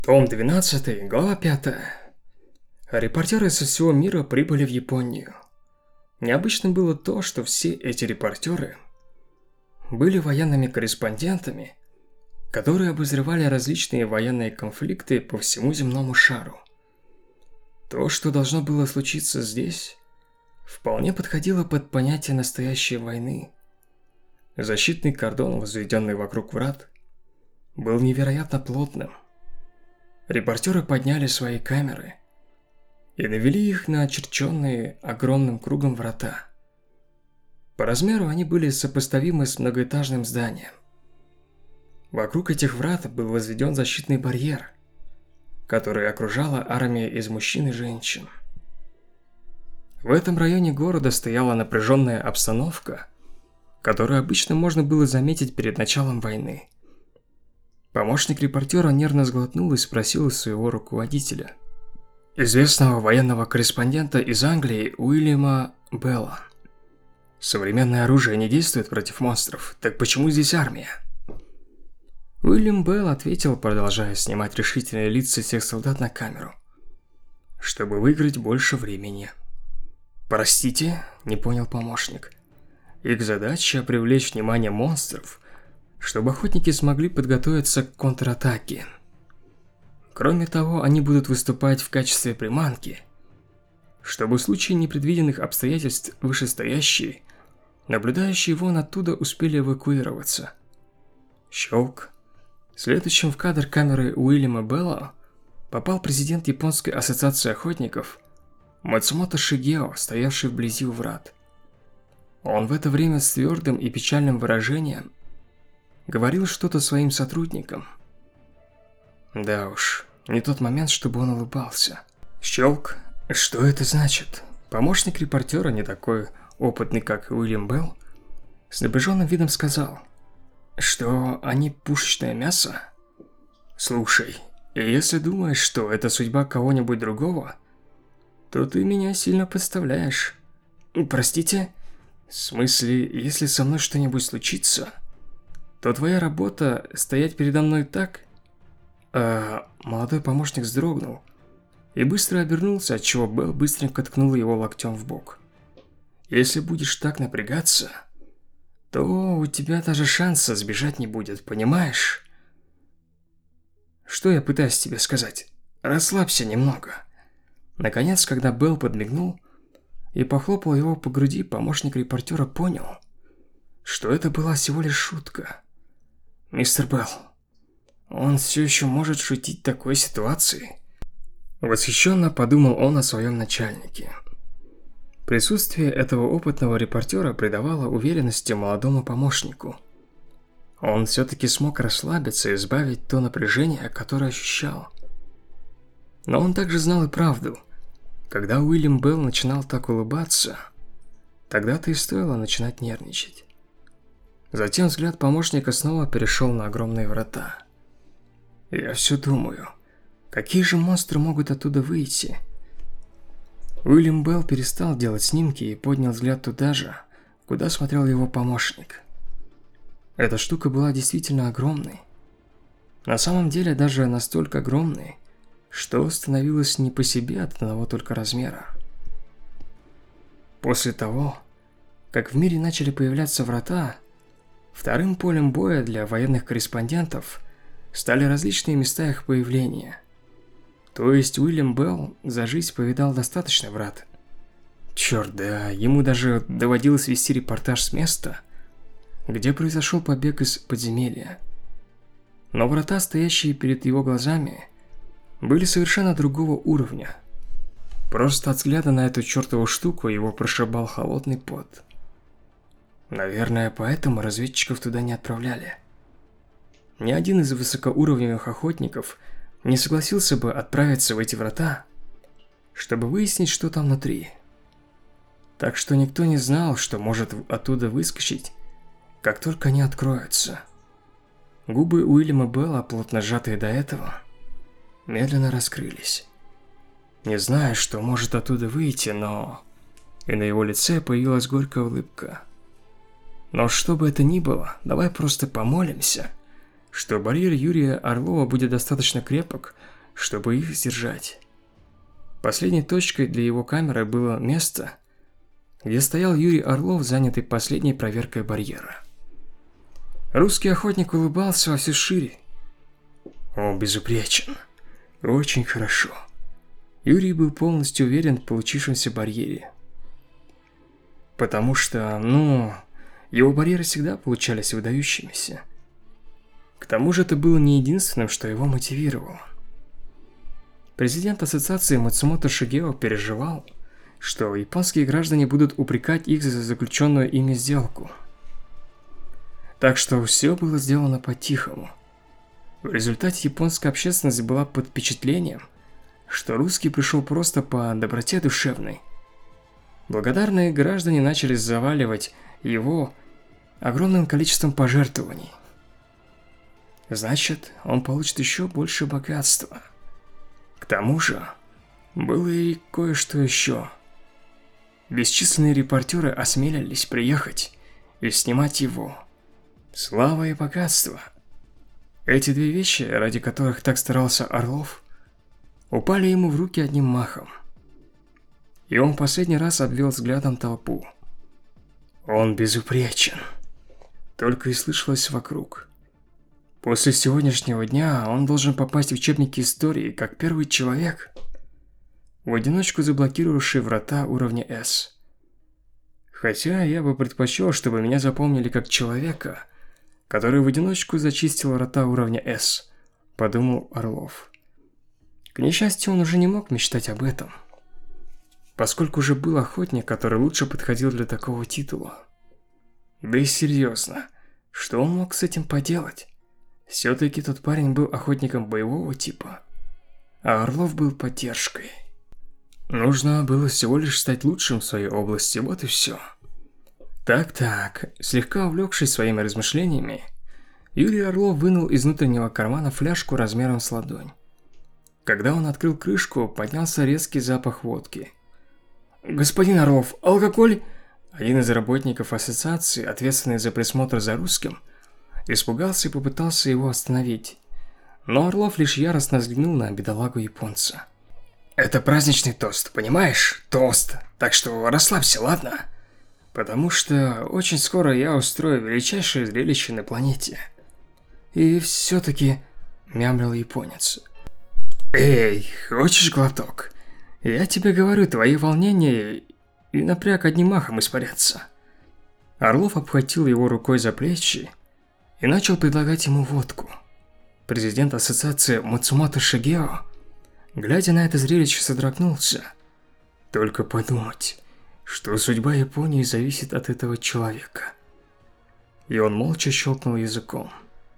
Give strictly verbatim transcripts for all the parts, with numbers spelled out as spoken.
Том двенадцатый, глава пятая. Репортеры со всего мира прибыли в Японию. Необычным было то, что все эти репортеры были военными корреспондентами, которые обозревали различные военные конфликты по всему земному шару. То, что должно было случиться здесь, вполне подходило под понятие настоящей войны. Защитный кордон, возведенный вокруг врат, был невероятно плотным. Репортеры подняли свои камеры и навели их на очерченные огромным кругом врата. По размеру они были сопоставимы с многоэтажным зданием. Вокруг этих врат был возведен защитный барьер, который окружала армия из мужчин и женщин. В этом районе города стояла напряженная обстановка, которую обычно можно было заметить перед началом войны. Помощник репортера нервно сглотнул и спросил у своего руководителя, известного военного корреспондента из Англии Уильяма Белла: «Современное оружие не действует против монстров, так почему здесь армия?» Уильям Белл ответил, продолжая снимать решительные лица всех солдат на камеру: «Чтобы выиграть больше времени». «Простите?» – не понял помощник. «Их задача – привлечь внимание монстров, чтобы охотники смогли подготовиться к контратаке. Кроме того, они будут выступать в качестве приманки, чтобы в случае непредвиденных обстоятельств вышестоящие, наблюдающие вон оттуда, успели эвакуироваться». Щелк. Следующим в кадр камеры Уильяма Белла попал президент Японской ассоциации охотников Мацумото Шигео, стоявший вблизи у врат. Он в это время с твердым и печальным выражением говорил что-то своим сотрудникам. Да уж, не тот момент, чтобы он улыбался. Щелк. Что это значит? Помощник репортера, не такой опытный, как Уильям Белл, с напряженным видом сказал, что они пушечное мясо? Слушай, если думаешь, что это судьба кого-нибудь другого, то ты меня сильно подставляешь. Простите? В смысле, если со мной что-нибудь случится, то твоя работа стоять передо мной так? А молодой помощник вздрогнул и быстро обернулся, отчего Белл быстренько ткнул его локтем в бок. Если будешь так напрягаться, то у тебя даже шанса сбежать не будет, понимаешь? Что я пытаюсь тебе сказать? Расслабься немного. Наконец, когда Белл подмигнул и похлопал его по груди, помощник репортера понял, что это была всего лишь шутка. «Мистер Белл, он все еще может шутить в такой ситуации?» Восхищенно подумал он о своем начальнике. Присутствие этого опытного репортера придавало уверенности молодому помощнику. Он все-таки смог расслабиться и избавить то напряжение, которое ощущал. Но он также знал и правду. Когда Уильям Белл начинал так улыбаться, тогда-то и стоило начинать нервничать. Затем взгляд помощника снова перешел на огромные врата. «Я все думаю, какие же монстры могут оттуда выйти?» Уильям Белл перестал делать снимки и поднял взгляд туда же, куда смотрел его помощник. Эта штука была действительно огромной. На самом деле даже настолько огромной, что становилось не по себе от одного только размера. После того, как в мире начали появляться врата, вторым полем боя для военных корреспондентов стали различные места их появления. То есть Уильям Белл за жизнь повидал достаточно врат. Черт, да, ему даже доводилось вести репортаж с места, где произошел побег из подземелья. Но врата, стоящие перед его глазами, были совершенно другого уровня. Просто от взгляда на эту чертову штуку его прошибал холодный пот. Наверное, поэтому разведчиков туда не отправляли. Ни один из высокоуровневых охотников не согласился бы отправиться в эти врата, чтобы выяснить, что там внутри. Так что никто не знал, что может оттуда выскочить, как только они откроются. Губы Уильяма Белла, плотно сжатые до этого, медленно раскрылись. Не знаю, что может оттуда выйти, но... И на его лице появилась горькая улыбка. Но что бы это ни было, давай просто помолимся, что барьер Юрия Орлова будет достаточно крепок, чтобы их сдержать. Последней точкой для его камеры было место, где стоял Юрий Орлов, занятый последней проверкой барьера. Русский охотник улыбался во всю шире. Он безупречен. Очень хорошо. Юрий был полностью уверен в получившемся барьере. Потому что, ну, его барьеры всегда получались выдающимися. К тому же это было не единственным, что его мотивировало. Президент ассоциации Мацумото Шигео переживал, что японские граждане будут упрекать их за заключенную ими сделку. Так что все было сделано по-тихому. В результате японская общественность была под впечатлением, что русский пришел просто по доброте душевной. Благодарные граждане начали заваливать его огромным количеством пожертвований. Значит, он получит еще больше богатства. К тому же, было и кое-что еще. Бесчисленные репортеры осмелились приехать и снимать его. Слава и богатство. Эти две вещи, ради которых так старался Орлов, упали ему в руки одним махом. И он последний раз обвел взглядом толпу. Он безупречен. Только и слышалось вокруг. После сегодняшнего дня он должен попасть в учебники истории как первый человек, в одиночку заблокировавший врата уровня С. Хотя я бы предпочел, чтобы меня запомнили как человека, который в одиночку зачистил врата уровня С, подумал Орлов. К несчастью, он уже не мог мечтать об этом, поскольку уже был охотник, который лучше подходил для такого титула. Да и серьезно, что он мог с этим поделать? Все-таки тот парень был охотником боевого типа, а Орлов был поддержкой. Нужно было всего лишь стать лучшим в своей области, вот и все. Так-так, слегка увлекшись своими размышлениями, Юрий Орлов вынул из внутреннего кармана фляжку размером с ладонь. Когда он открыл крышку, поднялся резкий запах водки. «Господин Орлов, алкоголь?» Один из работников ассоциации, ответственный за присмотр за русским, испугался и попытался его остановить. Но Орлов лишь яростно взглянул на бедолагу японца. «Это праздничный тост, понимаешь? Тост. Так что расслабься, ладно? Потому что очень скоро я устрою величайшее зрелище на планете». «И все-таки...» – мямлил японец. «Эй, хочешь глоток? Я тебе говорю, твои волнения и напряг одним махом испарятся». Орлов обхватил его рукой за плечи и начал предлагать ему водку. Президент ассоциации Мацумото Шигео, глядя на это зрелище, содрогнулся. Только подумать, что судьба Японии зависит от этого человека. И он молча щелкнул языком.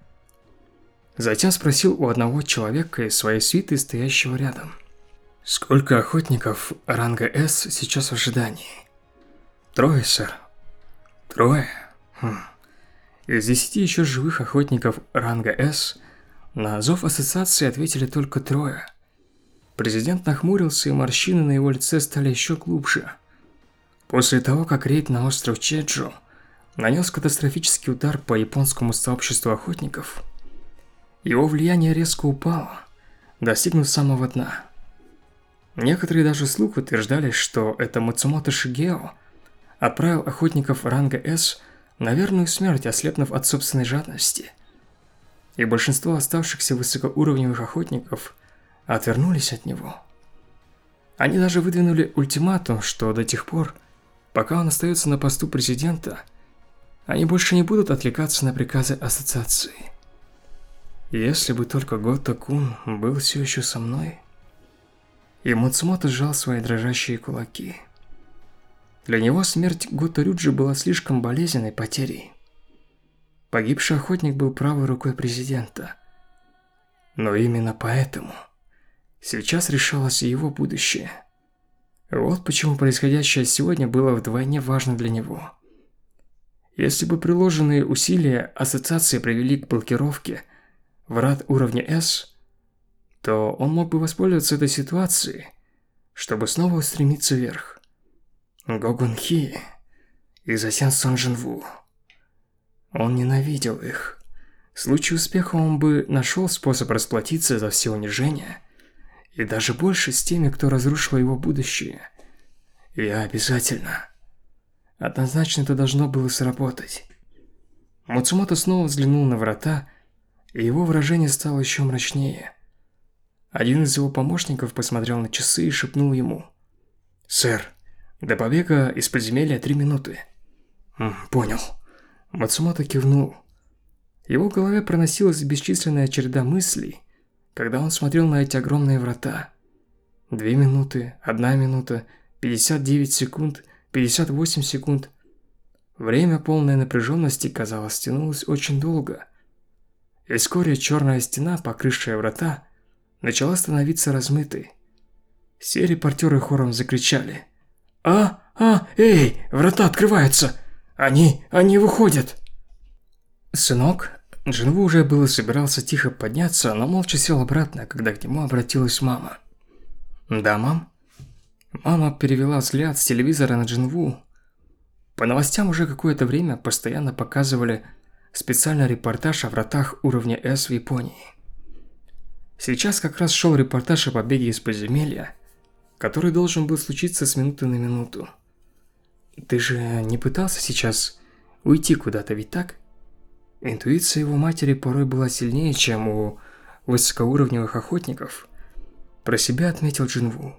Затем спросил у одного человека из своей свиты, стоящего рядом. «Сколько охотников ранга С сейчас в ожидании?» «Трое, сэр». «Трое? Хм. Из десяти еще живых охотников ранга С на зов ассоциации ответили только трое». Президент нахмурился, и морщины на его лице стали еще глубже. После того, как рейд на остров Чеджу нанес катастрофический удар по японскому сообществу охотников, его влияние резко упало, достигнув самого дна. Некоторые даже вслух утверждали, что это Мацумото Шигео отправил охотников ранга С на верную смерть, ослепнув от собственной жадности. И большинство оставшихся высокоуровневых охотников отвернулись от него. Они даже выдвинули ультиматум, что до тех пор, пока он остается на посту президента, они больше не будут отвлекаться на приказы ассоциации. Если бы только Гота-кун был все еще со мной. И Мацумото сжал свои дрожащие кулаки. Для него смерть Гота-рюджи была слишком болезненной потерей. Погибший охотник был правой рукой президента. Но именно поэтому сейчас решалось и его будущее. Вот почему происходящее сегодня было вдвойне важно для него. Если бы приложенные усилия ассоциации привели к блокировке врат уровня С, то он мог бы воспользоваться этой ситуацией, чтобы снова устремиться вверх. Гогун Хи и затем Сон Джин-ву. Он ненавидел их. В случае успеха он бы нашел способ расплатиться за все унижения, И даже больше с теми, кто разрушил его будущее. Я обязательно. Однозначно это должно было сработать. Мацумото снова взглянул на врата, и его выражение стало еще мрачнее. Один из его помощников посмотрел на часы и шепнул ему: «Сэр, до побега из подземелья три минуты». «М, понял». Мацумото кивнул. В его голове проносилась бесчисленная череда мыслей, когда он смотрел на эти огромные врата. Две минуты, одна минута, пятьдесят девять секунд, пятьдесят восемь секунд. Время полной напряженности, казалось, тянулось очень долго. И вскоре черная стена, покрывшая врата, начала становиться размытой. Все репортеры хором закричали: «А, а, эй, врата открываются! Они, они выходят!» «Сынок?» Джинву уже было собирался тихо подняться, но молча сел обратно, когда к нему обратилась мама. «Да, мам?» Мама перевела взгляд с телевизора на Джинву. По новостям уже какое-то время постоянно показывали специальный репортаж о вратах уровня С в Японии. Сейчас как раз шел репортаж о побеге из подземелья, который должен был случиться с минуты на минуту. «Ты же не пытался сейчас уйти куда-то, ведь так?» Интуиция его матери порой была сильнее, чем у высокоуровневых охотников. Про себя отметил Джинву.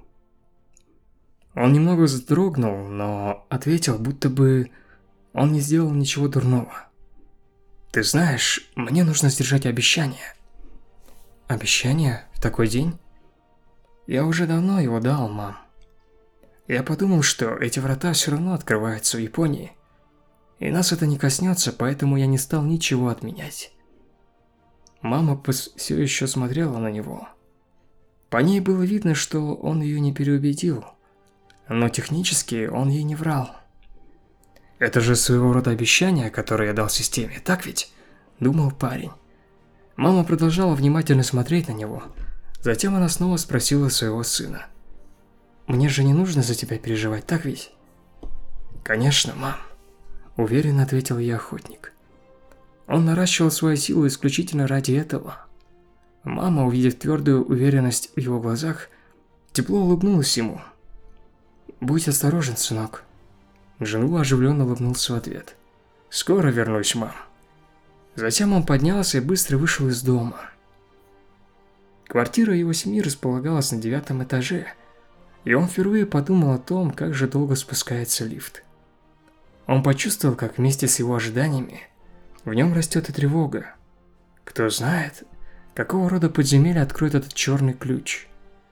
Он немного вздрогнул, но ответил, будто бы он не сделал ничего дурного. «Ты знаешь, мне нужно сдержать обещание». «Обещание? В такой день?» «Я уже давно его дал, мам. Я подумал, что эти врата все равно открываются в Японии, и нас это не коснется, поэтому я не стал ничего отменять». Мама все еще смотрела на него. По ней было видно, что он ее не переубедил, но технически он ей не врал. «Это же своего рода обещание, которое я дал системе, так ведь?» – думал парень. Мама продолжала внимательно смотреть на него. Затем она снова спросила своего сына: «Мне же не нужно за тебя переживать, так ведь?» «Конечно, мам», – уверенно ответил ей охотник. Он наращивал свою силу исключительно ради этого. Мама, увидев твердую уверенность в его глазах, тепло улыбнулась ему. «Будь осторожен, сынок». Джинву оживленно улыбнулся в ответ. «Скоро вернусь, мам». Затем он поднялся и быстро вышел из дома. Квартира его семьи располагалась на девятом этаже, и он впервые подумал о том, как же долго спускается лифт. Он почувствовал, как вместе с его ожиданиями в нем растет и тревога. Кто знает, какого рода подземелье откроет этот черный ключ.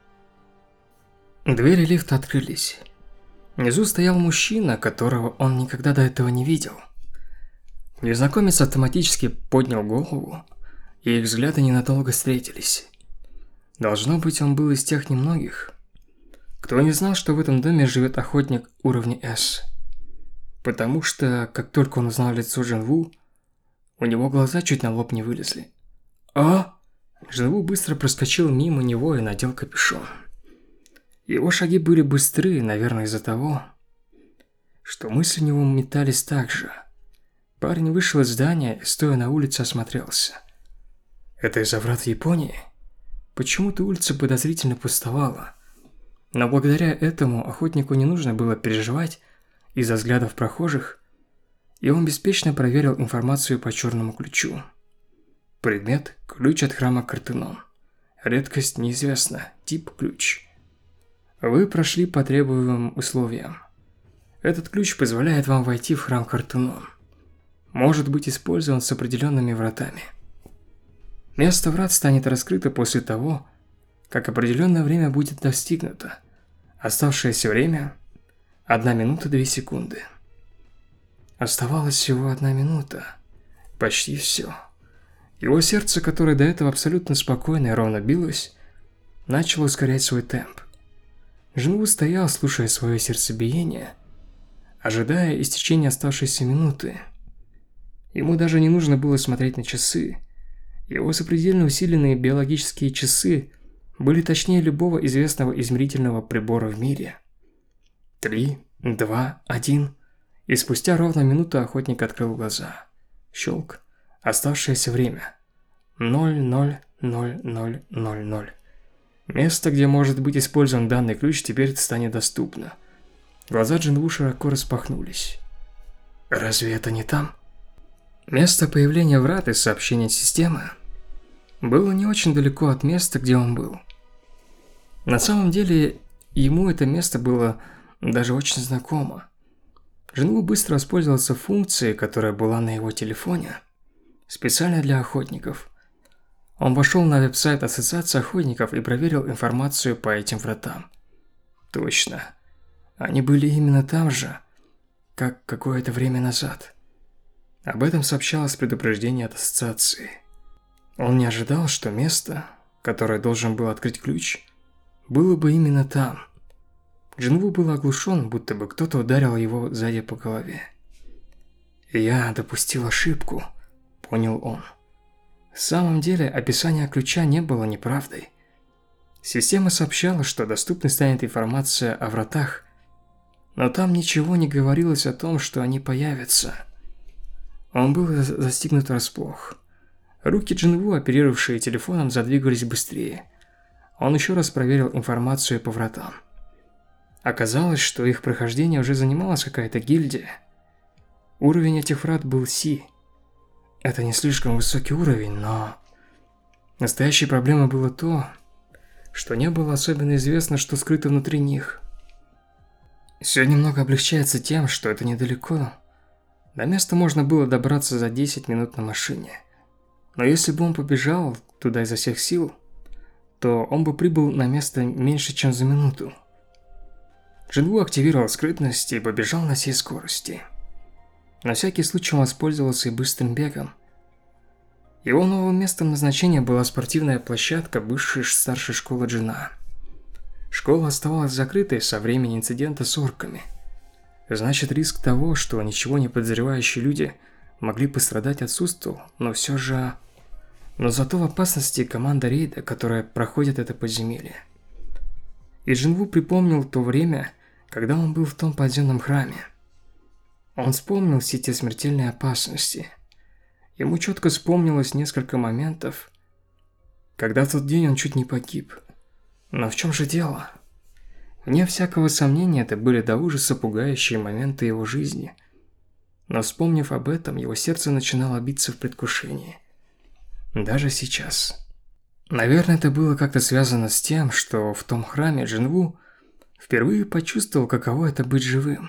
Двери лифта открылись. Внизу стоял мужчина, которого он никогда до этого не видел. Незнакомец автоматически поднял голову, и их взгляды ненадолго встретились. Должно быть, он был из тех немногих, кто не знал, что в этом доме живет охотник уровня С. Потому что, как только он узнал лицо Джинву, у него глаза чуть на лоб не вылезли. «А?» Джинву быстро проскочил мимо него и надел капюшон. Его шаги были быстрые, наверное, из-за того, что мысли у него метались так же. Парень вышел из здания и, стоя на улице, осмотрелся. Это из-за врат в Японии? Почему-то улица подозрительно пустовала. Но благодаря этому охотнику не нужно было переживать из-за взглядов прохожих, и он беспечно проверил информацию по черному ключу. Предмет – ключ от храма Картенон. Редкость неизвестна, тип – ключ. Вы прошли по требуемым условиям. Этот ключ позволяет вам войти в храм Картенон. Может быть использован с определенными вратами. Место врат станет раскрыто после того, как определенное время будет достигнуто. Оставшееся время – одна минута две секунды. Оставалась всего одна минута. Почти все. Его сердце, которое до этого абсолютно спокойно и ровно билось, начало ускорять свой темп. Джинву стоял, слушая свое сердцебиение, ожидая истечения оставшейся минуты. Ему даже не нужно было смотреть на часы. Его запредельно усиленные биологические часы были точнее любого известного измерительного прибора в мире. Три, два, один. И спустя ровно минуту охотник открыл глаза. Щелк. Оставшееся время. Ноль, ноль, ноль, ноль, ноль, ноль. Место, где может быть использован данный ключ, теперь станет доступно. Глаза Джинву широко распахнулись. Разве это не там? Место появления врат и сообщения системы было не очень далеко от места, где он был. На самом деле, ему это место было даже очень знакомо. Джинву быстро воспользовался функцией, которая была на его телефоне, специально для охотников. Он вошел на веб-сайт Ассоциации охотников и проверил информацию по этим вратам. Точно. Они были именно там же, как какое-то время назад. Об этом сообщалось предупреждение от Ассоциации. Он не ожидал, что место, которое должен был открыть ключ, было бы именно там. Джинву был оглушен, будто бы кто-то ударил его сзади по голове. «Я допустил ошибку», — понял он. В самом деле, описание ключа не было неправдой. Система сообщала, что доступной станет информация о вратах, но там ничего не говорилось о том, что они появятся. Он был застигнут врасплох. Руки Джинву, оперировавшие телефоном, задвигались быстрее. Он еще раз проверил информацию по вратам. Оказалось, что их прохождение уже занималась какая-то гильдия. Уровень этих врат был Си. Это не слишком высокий уровень, но... Настоящей проблемой было то, что не было особенно известно, что скрыто внутри них. Все немного облегчается тем, что это недалеко. До места можно было добраться за десять минут на машине. Но если бы он побежал туда изо всех сил, то он бы прибыл на место меньше, чем за минуту. Джинву активировал скрытность и побежал на всей скорости. На всякий случай он воспользовался и быстрым бегом. Его новым местом назначения была спортивная площадка бывшей старшей школы Джина. Школа оставалась закрытой со времени инцидента с орками. Значит, риск того, что ничего не подозревающие люди могли пострадать, отсутствовал, но все же... Но зато в опасности команда рейда, которая проходит это подземелье. И Джинву припомнил то время, когда он был в том подземном храме. Он вспомнил все те смертельные опасности. Ему четко вспомнилось несколько моментов, когда в тот день он чуть не погиб. Но в чем же дело? Вне всякого сомнения, это были до ужаса пугающие моменты его жизни. Но вспомнив об этом, его сердце начинало биться в предвкушении. Даже сейчас. Наверное, это было как-то связано с тем, что в том храме Джинву впервые почувствовал, каково это быть живым.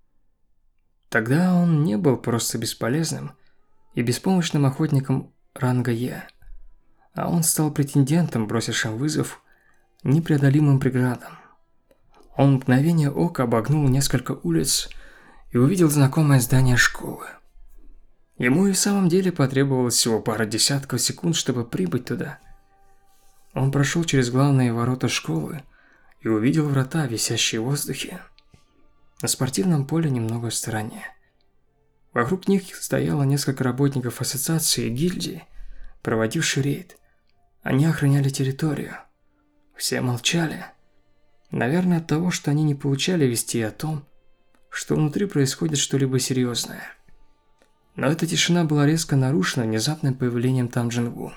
Тогда он не был просто бесполезным и беспомощным охотником ранга Е, а он стал претендентом, бросившим вызов непреодолимым преградам. Он в мгновение ока обогнул несколько улиц и увидел знакомое здание школы. Ему и в самом деле потребовалось всего пара десятков секунд, чтобы прибыть туда. Он прошел через главные ворота школы и увидел врата, висящие в воздухе, на спортивном поле немного в стороне. Вокруг них стояло несколько работников ассоциации и гильдии, проводивших рейд. Они охраняли территорию. Все молчали. Наверное, от того, что они не получали вести о том, что внутри происходит что-либо серьезное. Но эта тишина была резко нарушена внезапным появлением там Джинву.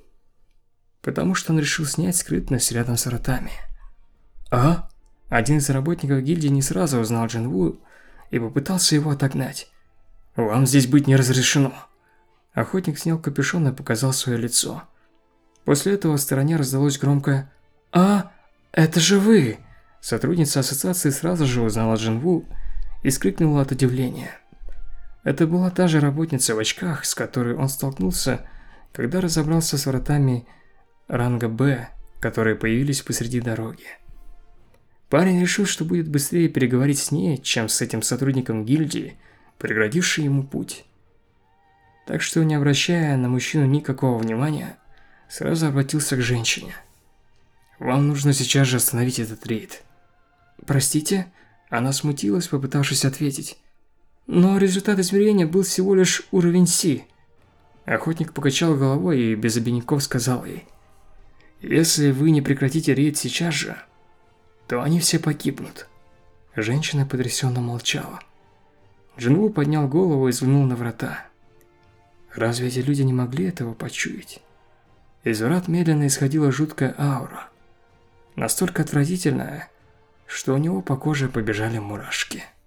Потому что он решил снять скрытность рядом с вратами. А? Один из работников гильдии не сразу узнал Джинву и попытался его отогнать. «Вам здесь быть не разрешено». Охотник снял капюшон и показал свое лицо. После этого в стороне раздалось громкое «А, это же вы!». Сотрудница ассоциации сразу же узнала Джинву и скрикнула от удивления. Это была та же работница в очках, с которой он столкнулся, когда разобрался с вратами ранга Б, которые появились посреди дороги. Парень решил, что будет быстрее переговорить с ней, чем с этим сотрудником гильдии, преградивший ему путь. Так что, не обращая на мужчину никакого внимания, сразу обратился к женщине. «Вам нужно сейчас же остановить этот рейд». «Простите?» Она смутилась, попытавшись ответить. «Но результат измерения был всего лишь уровень Си». Охотник покачал головой и без обиняков сказал ей: «Если вы не прекратите рейд сейчас же, то они все погибнут». Женщина потрясенно молчала. Джинву поднял голову и взглянул на врата. Разве эти люди не могли этого почуять? Из врат медленно исходила жуткая аура. настолько отвратительное, что у него по коже побежали мурашки.